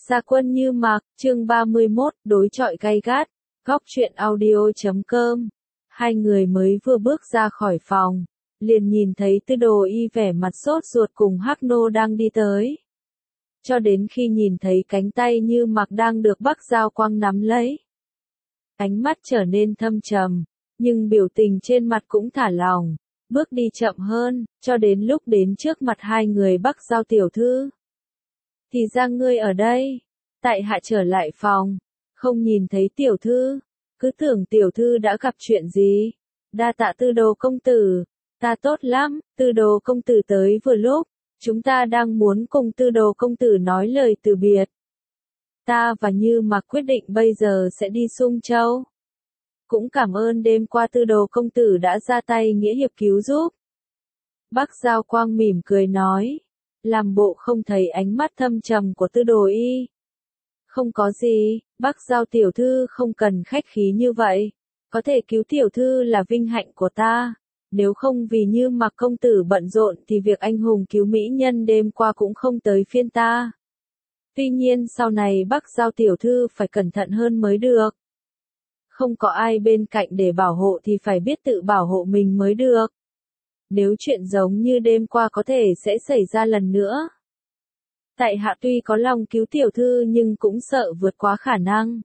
Gia quân Như Mặc, chương 31, đối chọi gay gắt, góc truyện audio.com. Hai người mới vừa bước ra khỏi phòng, liền nhìn thấy Tư Đồ Y vẻ mặt sốt ruột cùng Hắc Nô đang đi tới. Cho đến khi nhìn thấy cánh tay Như Mặc đang được Bắc Giao Quang nắm lấy. Ánh mắt trở nên thâm trầm, nhưng biểu tình trên mặt cũng thả lỏng, bước đi chậm hơn, cho đến lúc đến trước mặt hai người Bắc Giao tiểu thư. Thì ra ngươi ở đây, tại hạ trở lại phòng, không nhìn thấy tiểu thư, cứ tưởng tiểu thư đã gặp chuyện gì. Đa tạ Tư Đồ công tử, ta tốt lắm, Tư Đồ công tử tới vừa lúc, chúng ta đang muốn cùng Tư Đồ công tử nói lời từ biệt. Ta và Như Mặc quyết định bây giờ sẽ đi Sung Châu. Cũng cảm ơn đêm qua Tư Đồ công tử đã ra tay nghĩa hiệp cứu giúp. Bắc Giao Quang mỉm cười nói, làm bộ không thấy ánh mắt thâm trầm của Tư Đồ Y. Không có gì, Bắc Giao tiểu thư không cần khách khí như vậy. Có thể cứu tiểu thư là vinh hạnh của ta. Nếu không vì Như Mặc công tử bận rộn thì việc anh hùng cứu mỹ nhân đêm qua cũng không tới phiên ta. Tuy nhiên sau này Bắc Giao tiểu thư phải cẩn thận hơn mới được. Không có ai bên cạnh để bảo hộ thì phải biết tự bảo hộ mình mới được. Nếu chuyện giống như đêm qua có thể sẽ xảy ra lần nữa. Tại hạ tuy có lòng cứu tiểu thư nhưng cũng sợ vượt quá khả năng.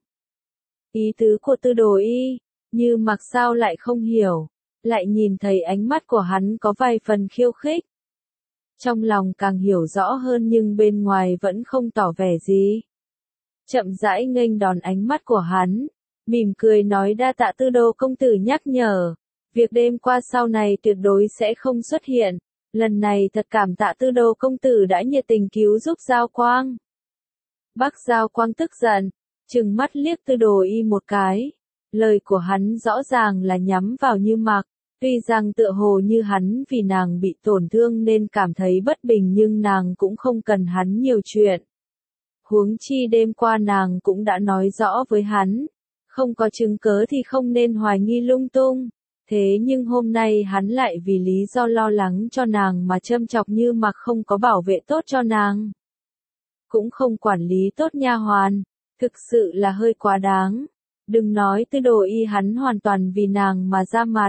Ý tứ của Tư Đồ Y, Như Mặc sao lại không hiểu, lại nhìn thấy ánh mắt của hắn có vài phần khiêu khích. Trong lòng càng hiểu rõ hơn nhưng bên ngoài vẫn không tỏ vẻ gì. Chậm rãi nghênh đón ánh mắt của hắn, mỉm cười nói đa tạ Tư Đồ công tử nhắc nhở. Việc đêm qua sau này tuyệt đối sẽ không xuất hiện. Lần này thật cảm tạ Tư Đồ công tử đã nhiệt tình cứu giúp Giao Quang. Bắc Giao Quang tức giận, trừng mắt liếc Tư Đồ Y một cái. Lời của hắn rõ ràng là nhắm vào Như Mặc. Tuy rằng tựa hồ như hắn vì nàng bị tổn thương nên cảm thấy bất bình nhưng nàng cũng không cần hắn nhiều chuyện. Huống chi đêm qua nàng cũng đã nói rõ với hắn. Không có chứng cớ thì không nên hoài nghi lung tung. Thế nhưng hôm nay hắn lại vì lý do lo lắng cho nàng mà châm chọc Như Mặc không có bảo vệ tốt cho nàng. Cũng không quản lý tốt nha hoàn, thực sự là hơi quá đáng. Đừng nói Tư Đồ Y hắn hoàn toàn vì nàng mà ra mặt.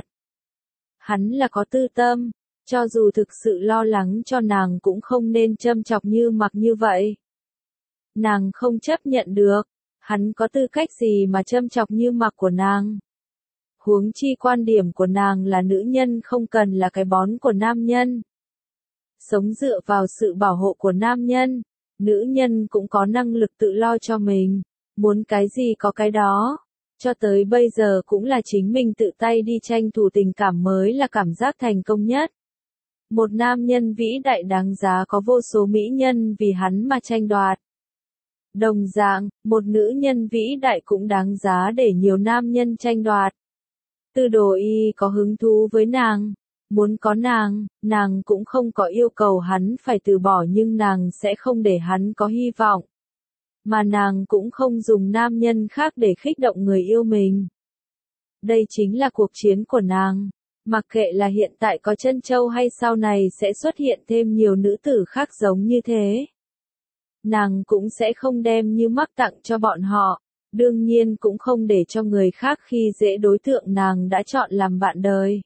Hắn là có tư tâm, cho dù thực sự lo lắng cho nàng cũng không nên châm chọc Như Mặc như vậy. Nàng không chấp nhận được, hắn có tư cách gì mà châm chọc Như Mặc của nàng. Huống chi quan điểm của nàng là nữ nhân không cần là cái bón của nam nhân. Sống dựa vào sự bảo hộ của nam nhân, nữ nhân cũng có năng lực tự lo cho mình, muốn cái gì có cái đó. Cho tới bây giờ cũng là chính mình tự tay đi tranh thủ tình cảm mới là cảm giác thành công nhất. Một nam nhân vĩ đại đáng giá có vô số mỹ nhân vì hắn mà tranh đoạt. Đồng dạng, một nữ nhân vĩ đại cũng đáng giá để nhiều nam nhân tranh đoạt. Tư Đồ Y có hứng thú với nàng, muốn có nàng cũng không có yêu cầu hắn phải từ bỏ nhưng nàng sẽ không để hắn có hy vọng. Mà nàng cũng không dùng nam nhân khác để khích động người yêu mình. Đây chính là cuộc chiến của nàng, mặc kệ là hiện tại có Trân Châu hay sau này sẽ xuất hiện thêm nhiều nữ tử khác giống như thế. Nàng cũng sẽ không đem Như Mặc tặng cho bọn họ. Đương nhiên cũng không để cho người khác khi dễ đối tượng nàng đã chọn làm bạn đời.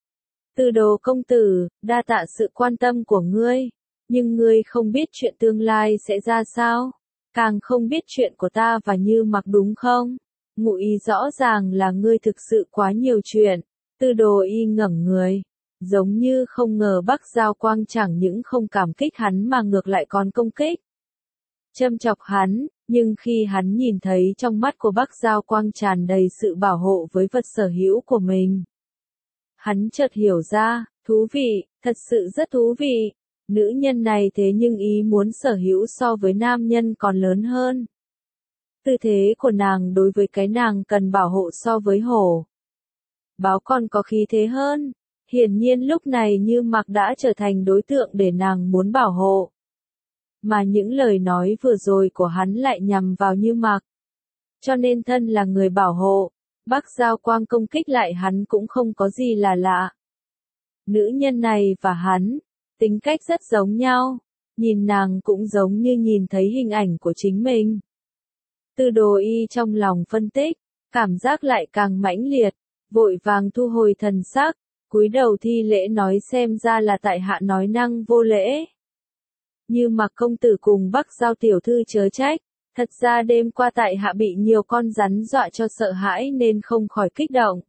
Tư Đồ công tử, đa tạ sự quan tâm của ngươi, nhưng ngươi không biết chuyện tương lai sẽ ra sao, càng không biết chuyện của ta và Như Mặc đúng không? Ngụ ý rõ ràng là ngươi thực sự quá nhiều chuyện. Tư Đồ Y ngẩng người, giống như không ngờ Bắc Giao Quang chẳng những không cảm kích hắn mà ngược lại còn công kích. Châm chọc hắn, nhưng khi hắn nhìn thấy trong mắt của Bắc Giao Quang tràn đầy sự bảo hộ với vật sở hữu của mình. Hắn chợt hiểu ra, thú vị, thật sự rất thú vị. Nữ nhân này thế nhưng ý muốn sở hữu so với nam nhân còn lớn hơn. Tư thế của nàng đối với cái nàng cần bảo hộ so với hổ. Báo còn có khí thế hơn. Hiển nhiên lúc này Như Mặc đã trở thành đối tượng để nàng muốn bảo hộ. Mà những lời nói vừa rồi của hắn lại nhằm vào Như Mặc. Cho nên thân là người bảo hộ, Bắc Giao Quang công kích lại hắn cũng không có gì là lạ. Nữ nhân này và hắn, tính cách rất giống nhau, nhìn nàng cũng giống như nhìn thấy hình ảnh của chính mình. Tư Đồ Y trong lòng phân tích, cảm giác lại càng mãnh liệt, vội vàng thu hồi thần sắc, cúi đầu thi lễ nói xem ra là tại hạ nói năng vô lễ. Như Mặc công tử cùng Bắc Giao tiểu thư chớ trách, thật ra đêm qua tại hạ bị nhiều con rắn dọa cho sợ hãi nên không khỏi kích động.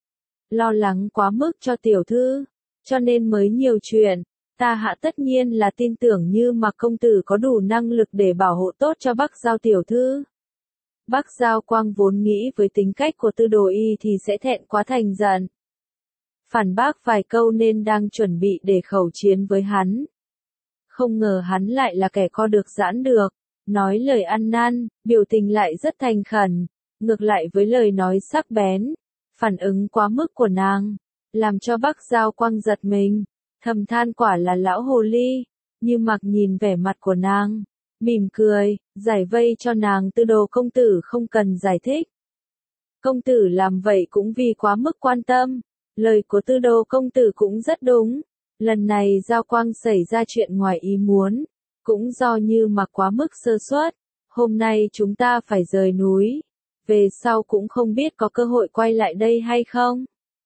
Lo lắng quá mức cho tiểu thư, cho nên mới nhiều chuyện, ta hạ tất nhiên là tin tưởng Như Mặc công tử có đủ năng lực để bảo hộ tốt cho Bắc Giao tiểu thư. Bắc Giao Quang vốn nghĩ với tính cách của Tư Đồ Y thì sẽ thẹn quá thành giận. Phản bác vài câu nên đang chuẩn bị để khẩu chiến với hắn. Không ngờ hắn lại là kẻ co được giãn được, nói lời ăn năn, biểu tình lại rất thành khẩn, ngược lại với lời nói sắc bén, phản ứng quá mức của nàng, làm cho Bắc Giao Quang giật mình, thầm than quả là lão hồ ly. Như Mặc nhìn vẻ mặt của nàng, mỉm cười, giải vây cho nàng. Tư Đồ công tử không cần giải thích. Công tử làm vậy cũng vì quá mức quan tâm, lời của Tư Đồ công tử cũng rất đúng. Lần này Giao Quang xảy ra chuyện ngoài ý muốn, cũng do Như Mặc quá mức sơ suất. Hôm nay chúng ta phải rời núi, về sau cũng không biết có cơ hội quay lại đây hay không.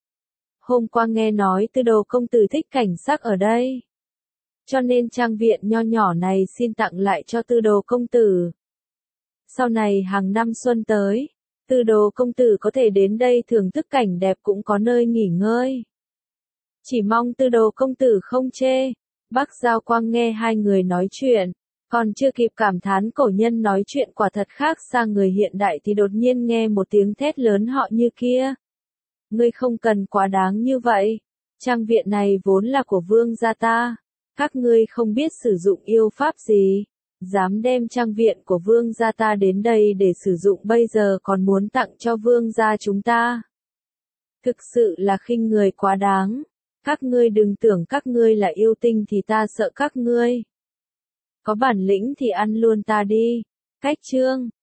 Hôm qua nghe nói Tư Đồ công tử thích cảnh sắc ở đây, cho nên trang viện nho nhỏ này xin tặng lại cho Tư Đồ công tử. Sau này hàng năm xuân tới, Tư Đồ công tử có thể đến đây thưởng thức cảnh đẹp cũng có nơi nghỉ ngơi. Chỉ mong Tư Đồ công tử không chê. Bắc Giao Quang nghe hai người nói chuyện, còn chưa kịp cảm thán cổ nhân nói chuyện quả thật khác sang người hiện đại thì đột nhiên nghe một tiếng thét lớn họ Như kia. Ngươi không cần quá đáng như vậy, trang viện này vốn là của vương gia ta, các ngươi không biết sử dụng yêu pháp gì, dám đem trang viện của vương gia ta đến đây để sử dụng bây giờ còn muốn tặng cho vương gia chúng ta. Thực sự là khinh người quá đáng. Các ngươi đừng tưởng các ngươi là yêu tinh thì ta sợ các ngươi. Có bản lĩnh thì ăn luôn ta đi. Cách chương